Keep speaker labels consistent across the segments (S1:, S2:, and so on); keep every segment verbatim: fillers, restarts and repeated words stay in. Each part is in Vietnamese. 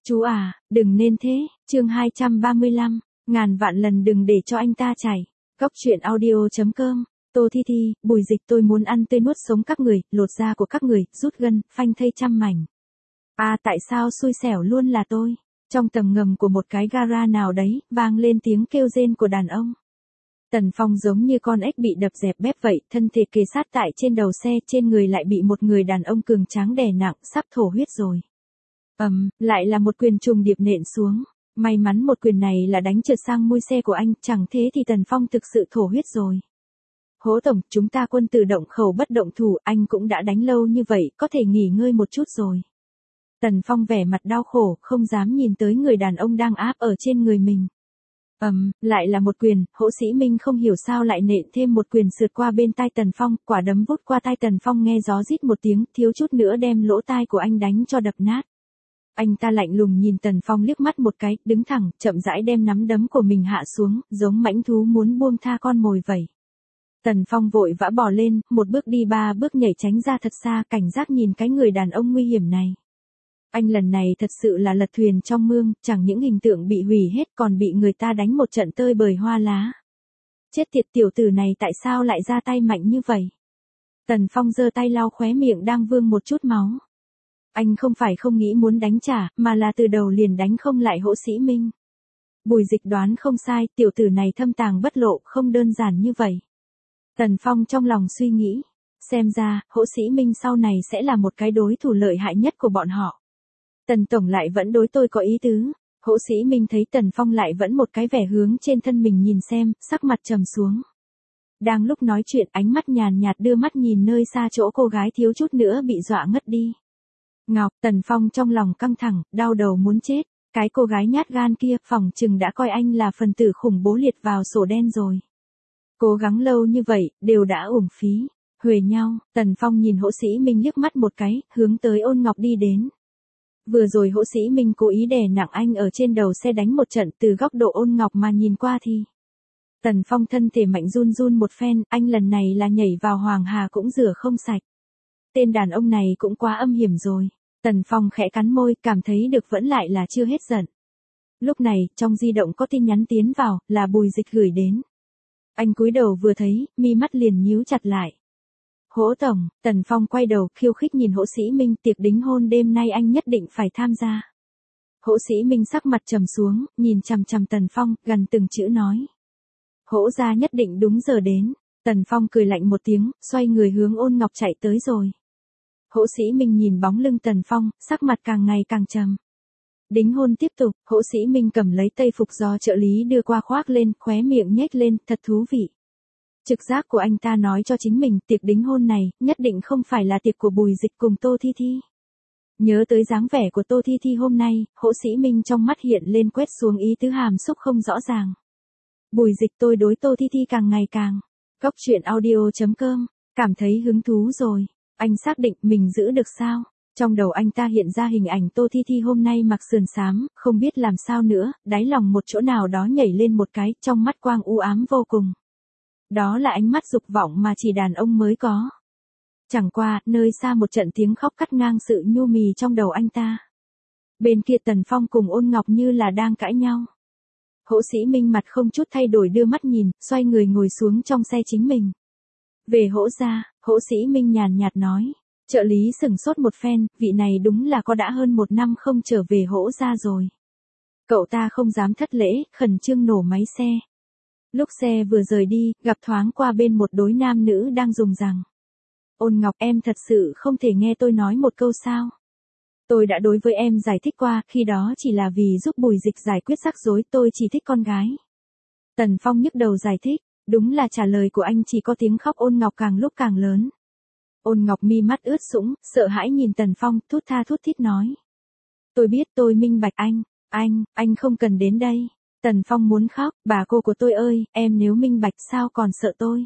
S1: Chú à, đừng nên thế, chương hai trăm ba mươi lăm, ngàn vạn lần đừng để cho anh ta chảy. Góc truyện audio chấm com, Tô Thi Thi, Bùi Dịch tôi muốn ăn tươi nuốt sống các người, lột da của các người, rút gân, phanh thây trăm mảnh. À tại sao xui xẻo luôn là tôi? Trong tầng ngầm của một cái gara nào đấy, vang lên tiếng kêu rên của đàn ông. Tần Phong giống như con ếch bị đập dẹp bếp vậy, thân thể kề sát tại trên đầu xe, trên người lại bị một người đàn ông cường tráng đè nặng, sắp thổ huyết rồi. Ầm, um, lại là một quyền trùng điệp nện xuống. May mắn một quyền này là đánh trượt sang mui xe của anh, chẳng thế thì Tần Phong thực sự thổ huyết rồi. Hố tổng, chúng ta quân tử động khẩu bất động thủ, anh cũng đã đánh lâu như vậy, có thể nghỉ ngơi một chút rồi. Tần Phong vẻ mặt đau khổ, không dám nhìn tới người đàn ông đang áp ở trên người mình. Ầm, um, lại là một quyền, Hỗ Sĩ Minh không hiểu sao lại nện thêm một quyền sượt qua bên tai Tần Phong, quả đấm vút qua tai Tần Phong nghe gió rít một tiếng, thiếu chút nữa đem lỗ tai của anh đánh cho đập nát. Anh ta lạnh lùng nhìn Tần Phong liếc mắt một cái, đứng thẳng, chậm rãi đem nắm đấm của mình hạ xuống, giống mãnh thú muốn buông tha con mồi vậy. Tần Phong vội vã bò lên, một bước đi ba bước nhảy tránh ra thật xa, cảnh giác nhìn cái người đàn ông nguy hiểm này. Anh lần này thật sự là lật thuyền trong mương, chẳng những hình tượng bị hủy hết còn bị người ta đánh một trận tơi bời hoa lá. Chết tiệt, tiểu tử này tại sao lại ra tay mạnh như vậy? Tần Phong giơ tay lau khóe miệng đang vương một chút máu. Anh không phải không nghĩ muốn đánh trả, mà là từ đầu liền đánh không lại Hỗ Sĩ Minh. Bùi Dịch đoán không sai, tiểu tử này thâm tàng bất lộ, không đơn giản như vậy. Tần Phong trong lòng suy nghĩ, xem ra, Hỗ Sĩ Minh sau này sẽ là một cái đối thủ lợi hại nhất của bọn họ. Tần Tổng lại vẫn đối tôi có ý tứ. Hỗ Sĩ Minh thấy Tần Phong lại vẫn một cái vẻ hướng trên thân mình nhìn xem, sắc mặt trầm xuống. Đang lúc nói chuyện, ánh mắt nhàn nhạt đưa mắt nhìn nơi xa chỗ cô gái thiếu chút nữa bị dọa ngất đi. Ngọc, Tần Phong trong lòng căng thẳng, đau đầu muốn chết. Cái cô gái nhát gan kia, phỏng chừng đã coi anh là phần tử khủng bố liệt vào sổ đen rồi. Cố gắng lâu như vậy, đều đã uổng phí. Huề nhau, Tần Phong nhìn Hỗ Sĩ Minh liếc mắt một cái, hướng tới Ôn Ngọc đi đến. Vừa rồi Hỗ Sĩ Minh cố ý đè nặng anh ở trên đầu xe đánh một trận, từ góc độ Ôn Ngọc mà nhìn qua thì. Tần Phong thân thể mạnh run run một phen, anh lần này là nhảy vào Hoàng Hà cũng rửa không sạch. Tên đàn ông này cũng quá âm hiểm rồi. Tần Phong khẽ cắn môi, cảm thấy được vẫn lại là chưa hết giận. Lúc này, trong di động có tin nhắn tiến vào, là Bùi Dịch gửi đến. Anh cúi đầu vừa thấy, mi mắt liền nhíu chặt lại. Hỗ tổng, Tần Phong quay đầu, khiêu khích nhìn Hỗ Sĩ Minh, tiệc đính hôn đêm nay anh nhất định phải tham gia. Hỗ Sĩ Minh sắc mặt trầm xuống, nhìn chằm chằm Tần Phong, gần từng chữ nói. Hỗ gia nhất định đúng giờ đến. Tần Phong cười lạnh một tiếng, xoay người hướng Ôn Ngọc chạy tới rồi. Hỗ Sĩ Minh nhìn bóng lưng Tần Phong, sắc mặt càng ngày càng trầm. Đính hôn tiếp tục, Hỗ Sĩ Minh cầm lấy tây phục do trợ lý đưa qua khoác lên, khóe miệng nhếch lên, thật thú vị. Trực giác của anh ta nói cho chính mình, tiệc đính hôn này, nhất định không phải là tiệc của Bùi Dịch cùng Tô Thi Thi. Nhớ tới dáng vẻ của Tô Thi Thi hôm nay, Hỗ Sĩ Minh trong mắt hiện lên quét xuống ý tứ hàm xúc không rõ ràng. Bùi Dịch tôi đối Tô Thi Thi càng ngày càng. Góc truyện audio chấm com, cảm thấy hứng thú rồi. Anh xác định mình giữ được sao? Trong đầu anh ta hiện ra hình ảnh Tô Thi Thi hôm nay mặc sườn xám, không biết làm sao nữa, đáy lòng một chỗ nào đó nhảy lên một cái, trong mắt quang u ám vô cùng. Đó là ánh mắt dục vọng mà chỉ đàn ông mới có. Chẳng qua, nơi xa một trận tiếng khóc cắt ngang sự nhu mì trong đầu anh ta. Bên kia Tần Phong cùng Ôn Ngọc như là đang cãi nhau. Hỗ Sĩ Minh mặt không chút thay đổi đưa mắt nhìn, xoay người ngồi xuống trong xe chính mình. Về Hỗ gia, Hỗ Sĩ Minh nhàn nhạt nói. Trợ lý sửng sốt một phen, vị này đúng là có đã hơn một năm không trở về Hỗ gia rồi. Cậu ta không dám thất lễ, khẩn trương nổ máy xe. Lúc xe vừa rời đi, gặp thoáng qua bên một đối nam nữ đang dùng rằng. Ôn Ngọc, em thật sự không thể nghe tôi nói một câu sao? Tôi đã đối với em giải thích qua, khi đó chỉ là vì giúp Bùi Dịch giải quyết rắc rối, tôi chỉ thích con gái. Tần Phong nhức đầu giải thích, đúng là trả lời của anh chỉ có tiếng khóc Ôn Ngọc càng lúc càng lớn. Ôn Ngọc mi mắt ướt sũng, sợ hãi nhìn Tần Phong, thút tha thút thít nói. Tôi biết tôi minh bạch anh, anh, anh không cần đến đây. Tần Phong muốn khóc, bà cô của tôi ơi, em nếu minh bạch sao còn sợ tôi.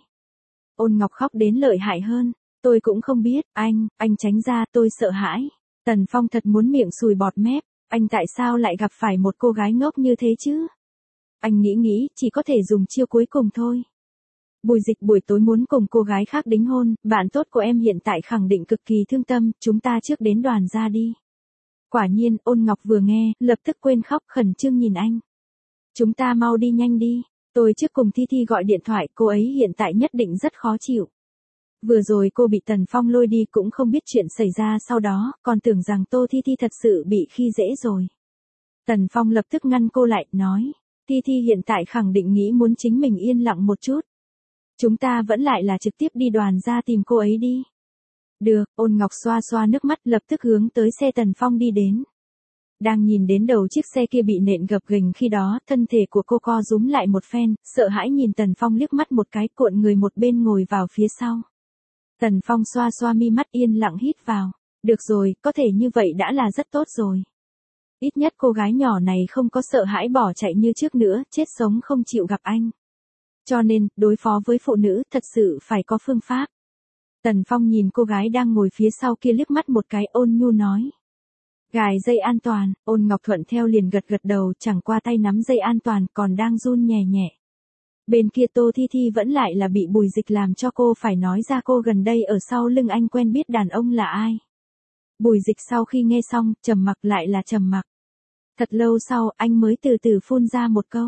S1: Ôn Ngọc khóc đến lợi hại hơn, tôi cũng không biết, anh, anh tránh ra, tôi sợ hãi. Tần Phong thật muốn miệng sùi bọt mép, anh tại sao lại gặp phải một cô gái ngốc như thế chứ? Anh nghĩ nghĩ, chỉ có thể dùng chiêu cuối cùng thôi. Bùi Dịch buổi tối muốn cùng cô gái khác đính hôn, bạn tốt của em hiện tại khẳng định cực kỳ thương tâm, chúng ta trước đến đoàn ra đi. Quả nhiên, Ôn Ngọc vừa nghe, lập tức quên khóc khẩn trương nhìn anh. Chúng ta mau đi nhanh đi, tôi trước cùng Thi Thi gọi điện thoại, cô ấy hiện tại nhất định rất khó chịu. Vừa rồi cô bị Tần Phong lôi đi cũng không biết chuyện xảy ra sau đó, còn tưởng rằng Tô Thi Thi thật sự bị khi dễ rồi. Tần Phong lập tức ngăn cô lại, nói, Thi Thi hiện tại khẳng định nghĩ muốn chính mình yên lặng một chút. Chúng ta vẫn lại là trực tiếp đi đoàn ra tìm cô ấy đi. Được, Ôn Ngọc xoa xoa nước mắt lập tức hướng tới xe Tần Phong đi đến. Đang nhìn đến đầu chiếc xe kia bị nện gập ghềnh khi đó, thân thể của cô co rúm lại một phen, sợ hãi nhìn Tần Phong liếc mắt một cái, cuộn người một bên ngồi vào phía sau. Tần Phong xoa xoa mi mắt yên lặng hít vào. Được rồi, có thể như vậy đã là rất tốt rồi. Ít nhất cô gái nhỏ này không có sợ hãi bỏ chạy như trước nữa, chết sống không chịu gặp anh. Cho nên, đối phó với phụ nữ thật sự phải có phương pháp. Tần Phong nhìn cô gái đang ngồi phía sau kia liếc mắt một cái, ôn nhu nói. Gài dây an toàn, Ôn Ngọc thuận theo liền gật gật đầu, chẳng qua tay nắm dây an toàn còn đang run nhẹ nhẹ. Bên kia Tô Thi Thi vẫn lại là bị Bùi Dịch làm cho cô phải nói ra cô gần đây ở sau lưng anh quen biết đàn ông là ai. Bùi Dịch sau khi nghe xong, trầm mặc lại là trầm mặc. Thật lâu sau, anh mới từ từ phun ra một câu.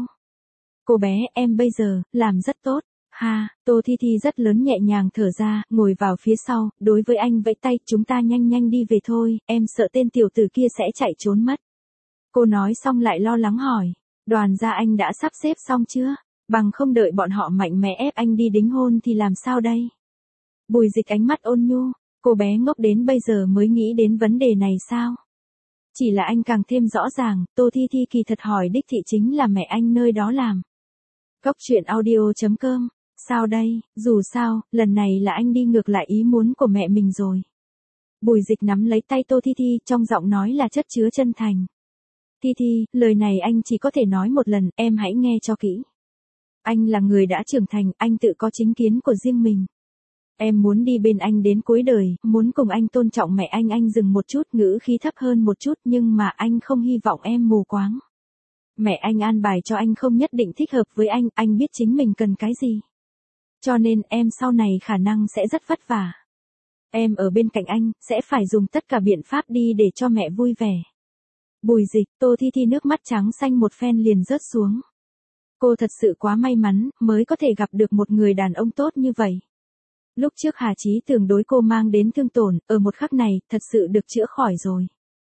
S1: Cô bé, em bây giờ, làm rất tốt. Ha, Tô Thi Thi rất lớn nhẹ nhàng thở ra, ngồi vào phía sau, đối với anh vẫy tay, chúng ta nhanh nhanh đi về thôi, em sợ tên tiểu tử kia sẽ chạy trốn mất. Cô nói xong lại lo lắng hỏi, đoàn gia anh đã sắp xếp xong chưa? Bằng không đợi bọn họ mạnh mẽ ép anh đi đính hôn thì làm sao đây? Bùi Dịch ánh mắt ôn nhu, cô bé ngốc đến bây giờ mới nghĩ đến vấn đề này sao? Chỉ là anh càng thêm rõ ràng, Tô Thi Thi kỳ thật hỏi đích thị chính là mẹ anh nơi đó làm. Cốc truyện audio chấm com, sao đây, dù sao, lần này là anh đi ngược lại ý muốn của mẹ mình rồi. Bùi Dịch nắm lấy tay Tô Thi Thi, trong giọng nói là chất chứa chân thành. Thi Thi, lời này anh chỉ có thể nói một lần, em hãy nghe cho kỹ. Anh là người đã trưởng thành, anh tự có chính kiến của riêng mình. Em muốn đi bên anh đến cuối đời, muốn cùng anh tôn trọng mẹ anh. Anh dừng một chút, ngữ khí thấp hơn một chút, nhưng mà anh không hy vọng em mù quáng. Mẹ anh an bài cho anh không nhất định thích hợp với anh, anh biết chính mình cần cái gì. Cho nên em sau này khả năng sẽ rất vất vả. Em ở bên cạnh anh, sẽ phải dùng tất cả biện pháp đi để cho mẹ vui vẻ. Bùi Dịch, Tô Thi Thi nước mắt trắng xanh một phen liền rớt xuống. Cô thật sự quá may mắn, mới có thể gặp được một người đàn ông tốt như vậy. Lúc trước Hà Chí Tường đối cô mang đến thương tổn, ở một khắc này, thật sự được chữa khỏi rồi.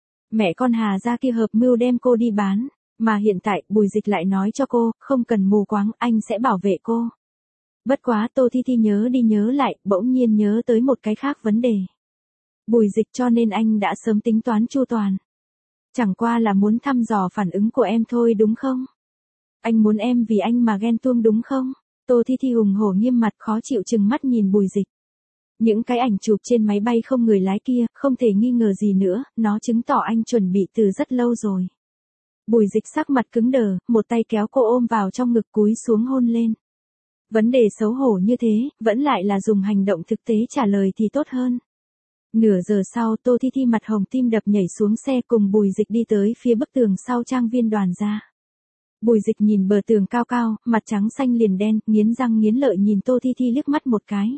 S1: Mẹ con Hà ra kia hợp mưu đem cô đi bán, mà hiện tại, Bùi Dịch lại nói cho cô, không cần mù quáng, anh sẽ bảo vệ cô. Bất quá Tô Thi Thi nhớ đi nhớ lại, bỗng nhiên nhớ tới một cái khác vấn đề. Bùi Dịch cho nên anh đã sớm tính toán chu toàn. Chẳng qua là muốn thăm dò phản ứng của em thôi đúng không? Anh muốn em vì anh mà ghen tuông đúng không? Tô Thi Thi hùng hổ nghiêm mặt khó chịu chừng mắt nhìn Bùi Dịch. Những cái ảnh chụp trên máy bay không người lái kia, không thể nghi ngờ gì nữa, nó chứng tỏ anh chuẩn bị từ rất lâu rồi. Bùi Dịch sắc mặt cứng đờ, một tay kéo cô ôm vào trong ngực cúi xuống hôn lên. Vấn đề xấu hổ như thế, vẫn lại là dùng hành động thực tế trả lời thì tốt hơn. Nửa giờ sau Tô Thi Thi mặt hồng tim đập nhảy xuống xe cùng Bùi Dịch đi tới phía bức tường sau trang viên đoàn gia. Bùi Dịch nhìn bờ tường cao cao, mặt trắng xanh liền đen, nghiến răng nghiến lợi nhìn Tô Thi Thi liếc mắt một cái.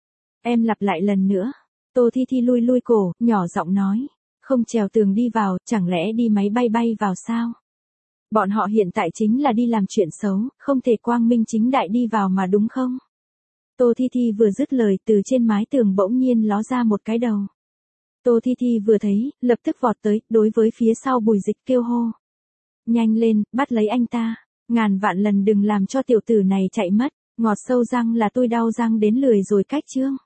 S1: Em lặp lại lần nữa. Tô Thi Thi lui lui cổ, nhỏ giọng nói. Không trèo tường đi vào, chẳng lẽ đi máy bay bay vào sao? Bọn họ hiện tại chính là đi làm chuyện xấu, không thể quang minh chính đại đi vào mà đúng không? Tô Thi Thi vừa dứt lời từ trên mái tường bỗng nhiên ló ra một cái đầu. Tô Thi Thi vừa thấy, lập tức vọt tới, đối với phía sau Bùi Dịch kêu hô. Nhanh lên, bắt lấy anh ta, ngàn vạn lần đừng làm cho tiểu tử này chạy mất, ngọt sâu răng là tôi đau răng đến lười rồi cách chương.